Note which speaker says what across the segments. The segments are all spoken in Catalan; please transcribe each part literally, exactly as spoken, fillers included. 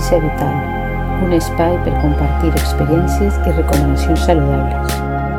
Speaker 1: Docència Vital, un espai per compartir experiències i recomanacions saludables.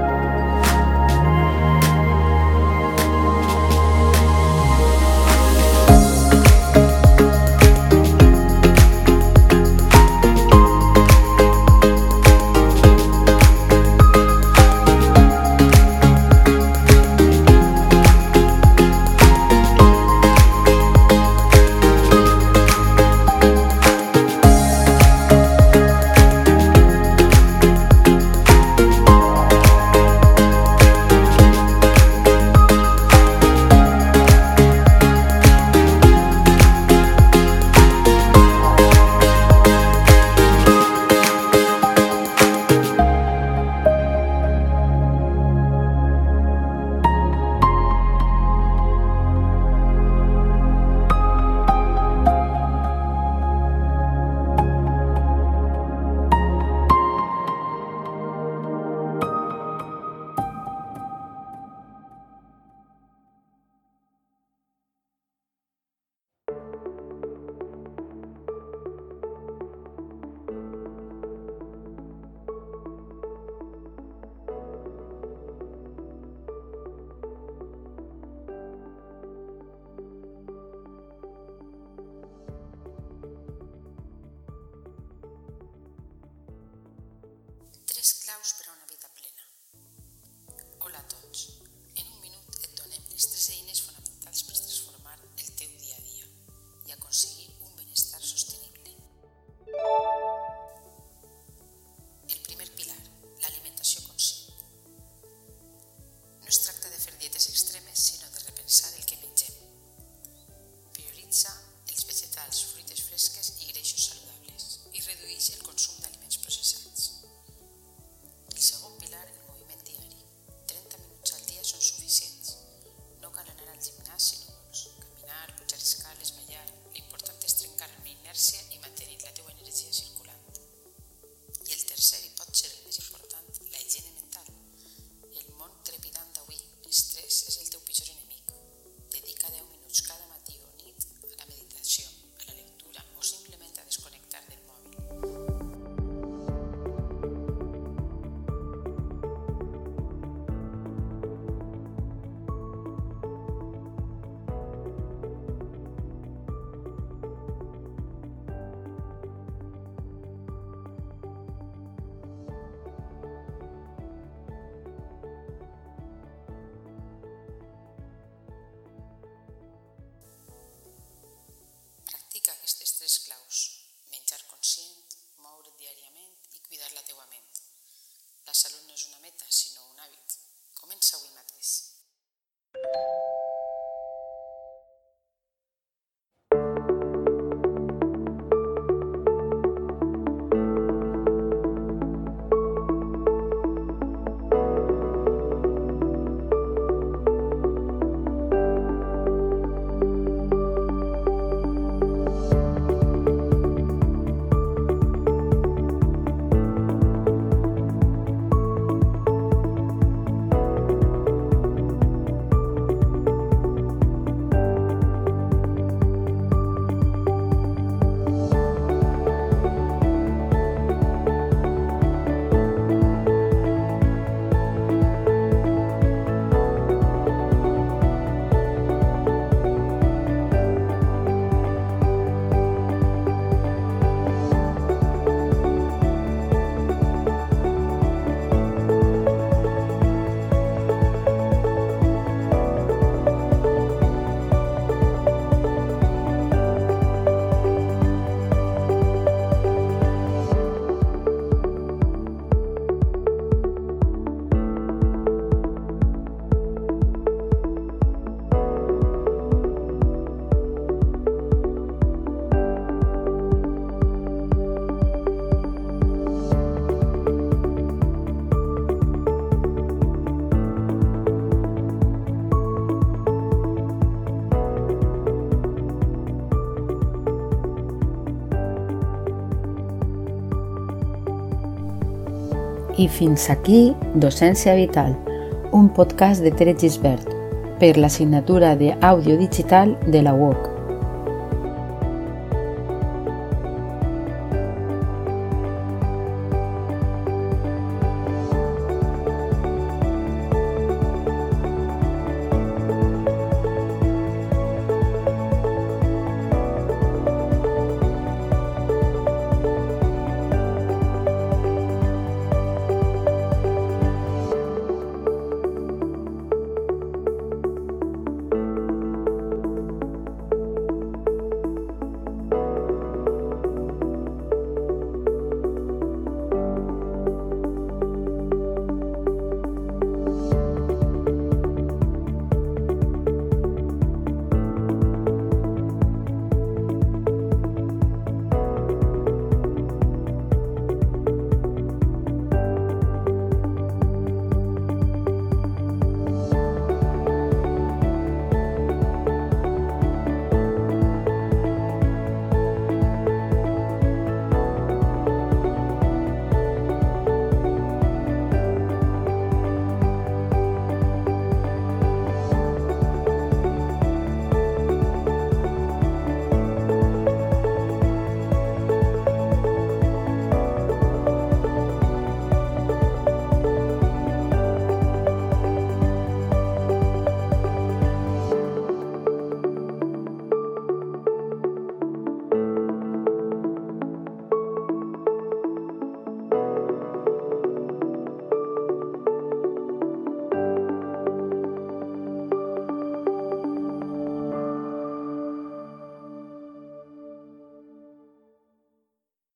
Speaker 2: Tres claus per a una vida plena. Hola a tots. En un minut et donem les tres eines fonamentals per transformar el teu dia a dia i aconseguir un benestar sostenible. El primer pilar, l'alimentació conscient. No es tracta de fer dietes extremes, sinó de repensar el que mengem. Prioritza els vegetals, fruites fresques i greixos saludables i redueix el consum d'aliments processats. El segon pilar, el moviment diari. trenta minuts al dia són suficients. No cal anar al gimnàs si no vols. Caminar, pujar escales, ballar. L'important és trencar amb la inèrcia i mantenir la teua energia circulant. I el tercer, i pot ser el més important, la higiene mental. El món trepidant d'avui, l'estrès és el teu pitjor enemic. Dedica deu minuts cada matí o nit a la meditació, a la lectura o simplement a desconnectar del mòbil. Practica aquestes tres claus: menjar conscient, moure't diàriament i cuidar la teua ment. La salut no és una meta, sinó un hàbit. Comença avui mateix.
Speaker 1: I fins aquí Docència Vital, un podcast de Tere Gisbert, per l'assignatura d'Àudio Digital de la U O C.